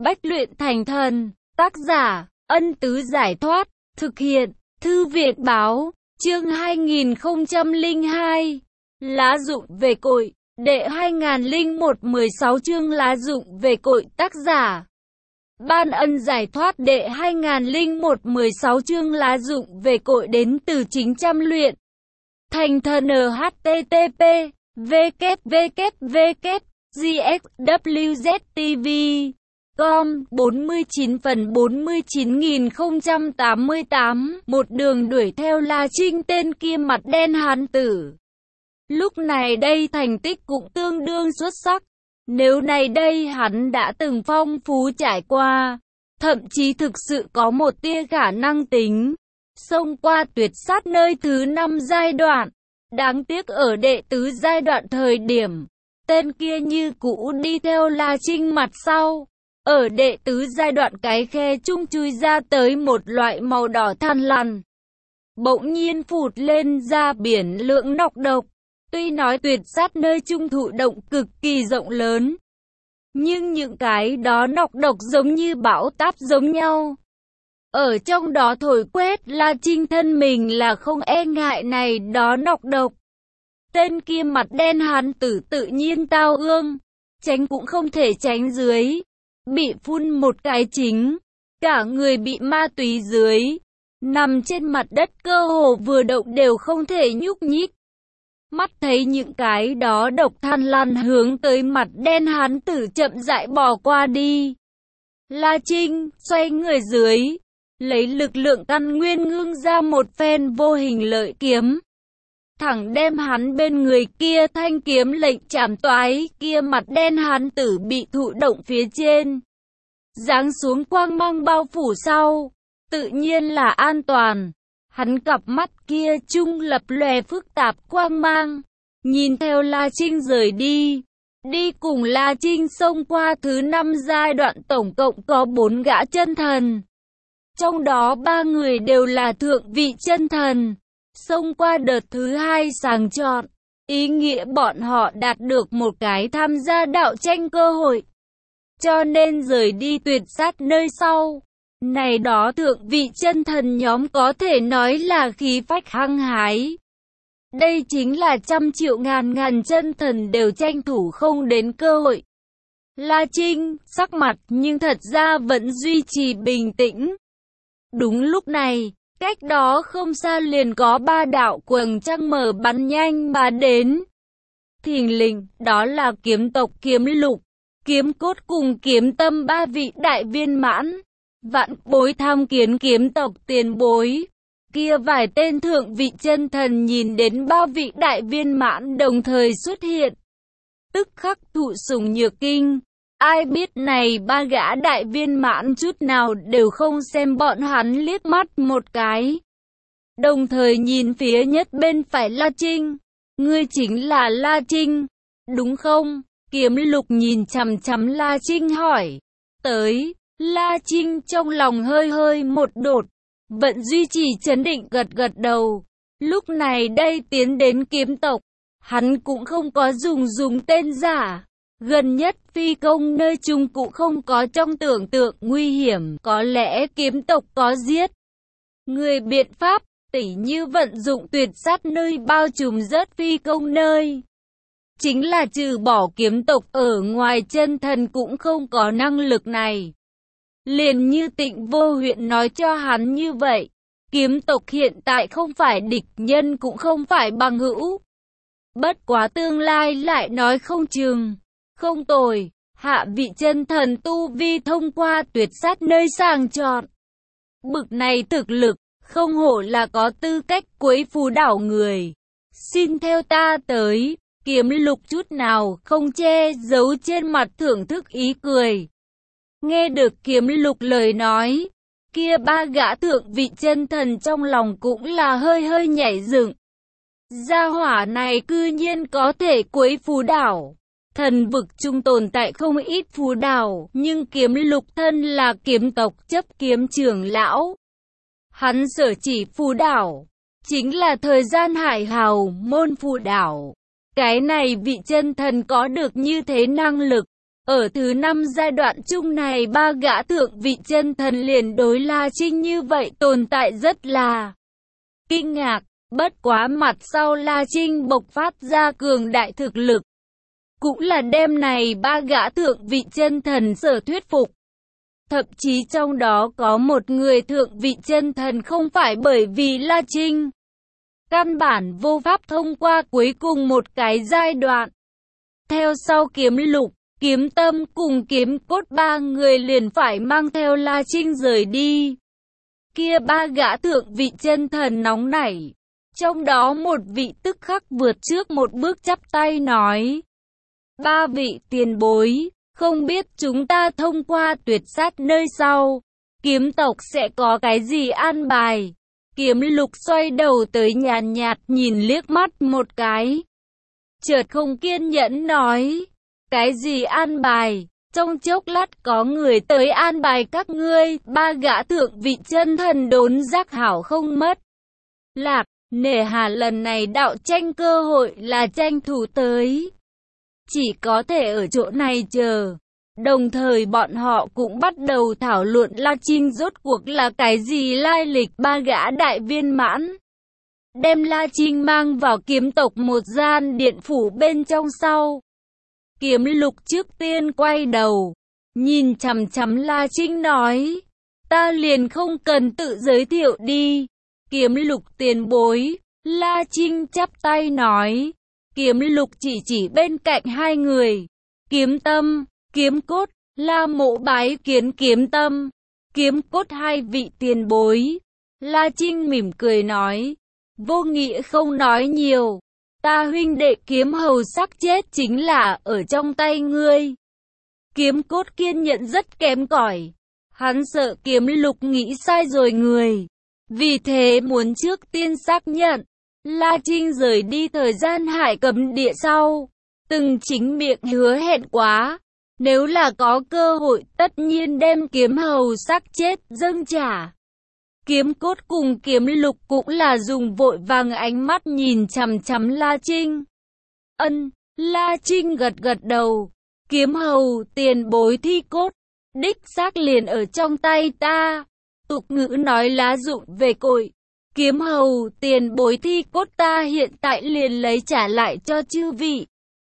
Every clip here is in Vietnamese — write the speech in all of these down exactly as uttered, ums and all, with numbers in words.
Bách luyện thành thần. Tác giả, Ân Tứ Giải Thoát. Thực hiện, Thư viện Báo. Chương hai nghìn không trăm lẻ hai. Lá dụng về cội. Đệ hai nghìn không trăm lẻ một mười sáu chương lá dụng về cội. Tác giả, Ban Ân Giải Thoát. Đệ hai nghìn không trăm lẻ một mười sáu chương lá dụng về cội đến từ chính trăm luyện thành thần. Http www gswzt.tv com bốn mươi chín phần bốn mươi chín nghìn không trăm tám mươi tám. Một đường đuổi theo La Trinh, tên kia mặt đen hán tử. Lúc này đây thành tích cũng tương đương xuất sắc. Nếu này đây hắn đã từng phong phú trải qua, thậm chí thực sự có một tia khả năng tính xông qua tuyệt sát nơi thứ năm giai đoạn. Đáng tiếc ở đệ tứ giai đoạn thời điểm, tên kia như cũ đi theo La Trinh mặt sau. Ở đệ tứ giai đoạn cái khe trung chui ra tới một loại màu đỏ than lằn, bỗng nhiên phụt lên ra biển lượng nọc độc. Tuy nói tuyệt sát nơi trung thụ động cực kỳ rộng lớn, nhưng những cái đó nọc độc giống như bão táp giống nhau, ở trong đó thổi quét La Trinh thân mình là không e ngại này đó nọc độc. Tên kia mặt đen hán tử tự nhiên tao ương, tránh cũng không thể tránh dưới, bị phun một cái chính, cả người bị ma túy dưới, nằm trên mặt đất cơ hồ vừa động đều không thể nhúc nhích. Mắt thấy những cái đó độc than lăn hướng tới mặt đen hán tử chậm rãi bỏ qua đi, La Trinh xoay người dưới, lấy lực lượng căn nguyên ngưng ra một phen vô hình lợi kiếm, thẳng đem hắn bên người kia thanh kiếm lệnh chạm toái. Kia mặt đen hán tử bị thụ động phía trên giáng xuống quang mang bao phủ sau, tự nhiên là an toàn. Hắn cặp mắt kia trung lập lòe phức tạp quang mang, nhìn theo La Trinh rời đi. Đi cùng La Trinh xông qua thứ năm giai đoạn tổng cộng có bốn gã chân thần, trong đó ba người đều là thượng vị chân thần. Xông qua đợt thứ hai sàng chọn, ý nghĩa bọn họ đạt được một cái tham gia đạo tranh cơ hội, cho nên rời đi tuyệt sát nơi sau. Này đó thượng vị chân thần nhóm có thể nói là khí phách hăng hái. Đây chính là trăm triệu ngàn ngàn chân thần đều tranh thủ không đến cơ hội. La Trinh sắc mặt nhưng thật ra vẫn duy trì bình tĩnh. Đúng lúc này, cách đó không xa liền có ba đạo quầng trăng mở bắn nhanh mà đến. Thình lình, đó là kiếm tộc Kiếm Lục, Kiếm Cốt cùng Kiếm Tâm ba vị đại viên mãn. Vạn Bối tham kiến kiếm tộc tiền bối. Kia vài tên thượng vị chân thần nhìn đến ba vị đại viên mãn đồng thời xuất hiện, tức khắc thụ sủng nhược kinh. Ai biết này ba gã đại viên mãn chút nào đều không xem bọn hắn liếc mắt một cái, đồng thời nhìn phía nhất bên phải La Trinh. Ngươi chính là La Trinh, đúng không? Kiếm Lục nhìn chằm chằm La Trinh hỏi tới. La Trinh trong lòng hơi hơi một đột, vẫn duy trì trấn định gật gật đầu. Lúc này đây tiến đến kiếm tộc, hắn cũng không có dùng dùng tên giả. Gần nhất phi công nơi chung cũng không có trong tưởng tượng nguy hiểm, có lẽ kiếm tộc có giết người biện pháp, tỉ như vận dụng tuyệt sát nơi bao trùm rất phi công nơi. Chính là trừ bỏ kiếm tộc ở ngoài chân thần cũng không có năng lực này. Liền như Tịnh Vô Huyện nói cho hắn như vậy, kiếm tộc hiện tại không phải địch nhân cũng không phải bằng hữu. Bất quá tương lai lại nói không chừng. Không tồi, hạ vị chân thần tu vi thông qua tuyệt sát nơi sàng chọn. Bực này thực lực, không hổ là có tư cách quấy phù đảo người. Xin theo ta tới. Kiếm Lục chút nào không che giấu trên mặt thưởng thức ý cười. Nghe được Kiếm Lục lời nói, kia ba gã thượng vị chân thần trong lòng cũng là hơi hơi nhảy dựng. Gia hỏa này cư nhiên có thể quấy phù đảo. Thần vực trung tồn tại không ít phù đảo, nhưng Kiếm Lục thân là kiếm tộc chấp kiếm trưởng lão. Hắn sở chỉ phù đảo, chính là thời gian hải hào môn phù đảo. Cái này vị chân thần có được như thế năng lực, Ở thứ năm giai đoạn chung này, ba gã thượng vị chân thần liền đối La Trinh như vậy tồn tại rất là kinh ngạc. Bất quá mặt sau La Trinh bộc phát ra cường đại thực lực, cũng là đêm này ba gã thượng vị chân thần sở thuyết phục. Thậm chí trong đó có một người thượng vị chân thần không phải bởi vì La Trinh căn bản vô pháp thông qua cuối cùng một cái giai đoạn. Theo sau Kiếm Lục, Kiếm Tâm cùng Kiếm Cốt ba người liền phải mang theo La Trinh rời đi. Kia ba gã thượng vị chân thần nóng nảy, trong đó một vị tức khắc vượt trước một bước chắp tay nói: ba vị tiền bối, không biết chúng ta thông qua tuyệt sát nơi sau, kiếm tộc sẽ có cái gì an bài? Kiếm Lục xoay đầu tới nhàn nhạt nhìn liếc mắt một cái, chợt không kiên nhẫn nói: cái gì an bài? Trong chốc lát có người tới an bài các ngươi. Ba gã thượng vị chân thần đốn giác hảo không mất lạc, nể hà lần này đạo tranh cơ hội là tranh thủ tới, chỉ có thể ở chỗ này chờ. Đồng thời bọn họ cũng bắt đầu thảo luận La Trinh rốt cuộc là cái gì lai lịch. Ba gã đại viên mãn đem La Trinh mang vào kiếm tộc một gian điện phủ bên trong sau. Kiếm Lục trước tiên quay đầu, nhìn chằm chằm La Trinh nói: ta liền không cần tự giới thiệu đi. Kiếm Lục tiền bối. La Trinh chắp tay nói. Kiếm Lục chỉ chỉ bên cạnh hai người, Kiếm Tâm, Kiếm Cốt. La Mộ bái kiến Kiếm Tâm, Kiếm Cốt hai vị tiền bối. La Trinh mỉm cười nói: vô nghĩa không nói nhiều, ta huynh đệ Kiếm Hầu sắp chết chính là ở trong tay ngươi. Kiếm Cốt kiên nhẫn rất kém cỏi, hắn sợ Kiếm Lục nghĩ sai rồi người, vì thế muốn trước tiên xác nhận. La Trinh rời đi thời gian Hải Cấm Địa sau, từng chính miệng hứa hẹn quá, nếu là có cơ hội tất nhiên đem Kiếm Hầu xác chết dâng trả. Kiếm Cốt cùng Kiếm Lục cũng là dùng vội vàng ánh mắt nhìn chằm chằm La Trinh. Ân, La Trinh gật gật đầu. Kiếm Hầu tiền bối thi cốt, đích xác liền ở trong tay ta. Tục ngữ nói lá rụng về cội. Kiếm Hầu tiền bối thi cốt ta hiện tại liền lấy trả lại cho chư vị.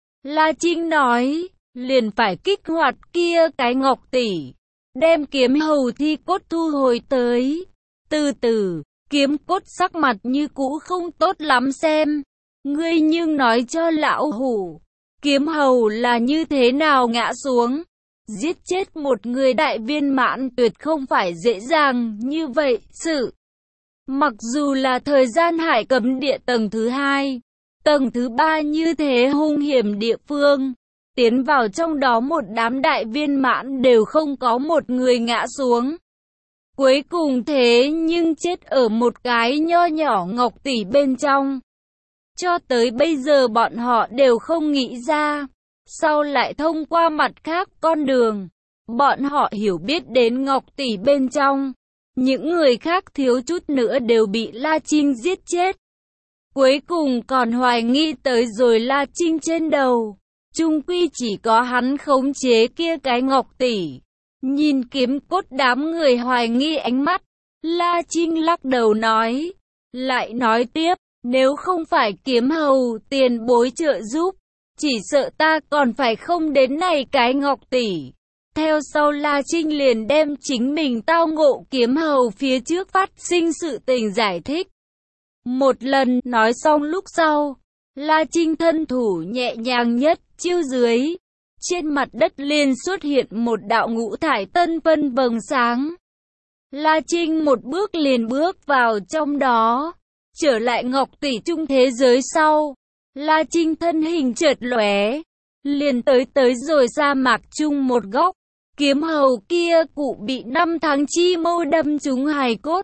La Trinh nói, liền phải kích hoạt kia cái ngọc tỷ, đem Kiếm Hầu thi cốt thu hồi tới. Từ từ, Kiếm Cốt sắc mặt như cũ không tốt lắm xem. Ngươi nhưng nói cho lão hủ, Kiếm Hầu là như thế nào ngã xuống? Giết chết một người đại viên mãn tuyệt không phải dễ dàng như vậy sự. Mặc dù là thời gian Hải Cấm Địa tầng thứ hai, tầng thứ ba như thế hung hiểm địa phương, tiến vào trong đó một đám đại viên mãn đều không có một người ngã xuống. Cuối cùng thế nhưng chết ở một cái nho nhỏ ngọc tỷ bên trong. Cho tới bây giờ bọn họ đều không nghĩ ra, sau lại thông qua mặt khác con đường, bọn họ hiểu biết đến ngọc tỷ bên trong. Những người khác thiếu chút nữa đều bị La Trinh giết chết. Cuối cùng còn hoài nghi tới rồi La Trinh trên đầu. Chung quy chỉ có hắn khống chế kia cái ngọc tỷ. Nhìn Kiếm Cốt đám người hoài nghi ánh mắt, La Trinh lắc đầu nói. Lại nói tiếp, nếu không phải Kiếm Hầu tiền bối trợ giúp, chỉ sợ ta còn phải không đến này cái ngọc tỷ. Theo sau La Trinh liền đem chính mình tao ngộ Kiếm Hầu phía trước phát sinh sự tình giải thích. Một lần nói xong lúc sau, La Trinh thân thủ nhẹ nhàng nhất chiêu dưới. Trên mặt đất liền xuất hiện một đạo ngũ thải tân vân vầng sáng. La Trinh một bước liền bước vào trong đó. Trở lại ngọc tỷ trung thế giới sau, La Trinh thân hình chợt lóe, liền tới tới rồi sa mạc chung một góc. Kiếm Hầu kia cụ bị năm tháng chi mâu đâm trúng hài cốt,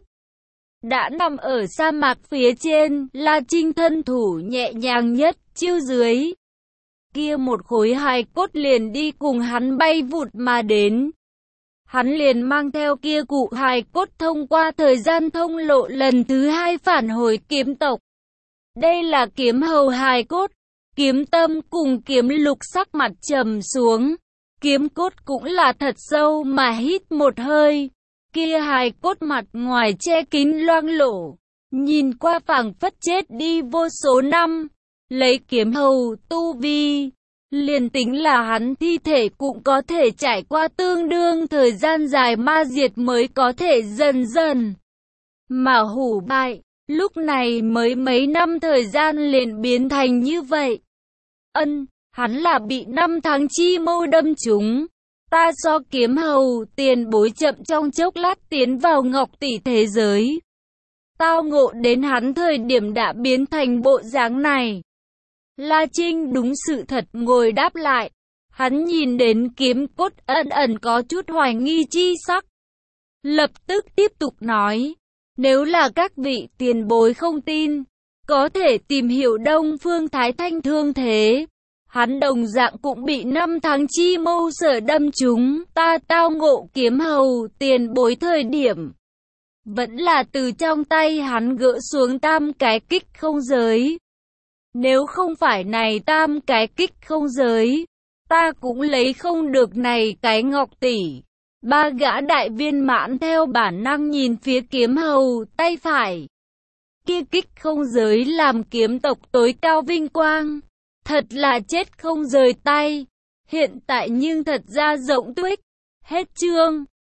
đã nằm ở sa mạc phía trên. La Trinh thân thủ nhẹ nhàng nhất chiêu dưới, kia một khối hài cốt liền đi cùng hắn bay vụt mà đến. Hắn liền mang theo kia cụ hài cốt thông qua thời gian thông lộ lần thứ hai phản hồi kiếm tộc. Đây là Kiếm Hầu hài cốt. Kiếm Tâm cùng Kiếm Lục sắc mặt trầm xuống. Kiếm cốt cũng là thật sâu mà hít một hơi. Kia hài cốt mặt ngoài che kín loang lổ, nhìn qua phảng phất chết đi vô số năm. Lấy kiếm hầu tu vi, liền tính là hắn thi thể cũng có thể trải qua tương đương thời gian dài ma diệt mới có thể dần dần mà hủ bại. Lúc này mới mấy năm thời gian liền biến thành như vậy. Ân, hắn là bị năm tháng chi mâu đâm trúng. Ta so kiếm hầu tiền bối chậm trong chốc lát tiến vào ngọc tỷ thế giới. Tao ngộ đến hắn thời điểm đã biến thành bộ dáng này. La Trinh đúng sự thật ngồi đáp lại. Hắn nhìn đến kiếm cốt ẩn ẩn có chút hoài nghi chi sắc. Lập tức tiếp tục nói. Nếu là các vị tiền bối không tin, có thể tìm hiểu Đông Phương Thái Thanh thương thế. Hắn đồng dạng cũng bị năm tháng chi mâu sở đâm trúng. Ta tao ngộ kiếm hầu tiền bối thời điểm, vẫn là từ trong tay hắn gỡ xuống tam cái kích không giới. Nếu không phải này tam cái kích không giới, ta cũng lấy không được này cái ngọc tỷ. Ba gã đại viên mãn theo bản năng nhìn phía kiếm hầu tay phải. Kia kích không giới làm kiếm tộc tối cao vinh quang. Thật là chết không rời tay. Hiện tại nhưng thật ra rộng tuếch. Hết chương.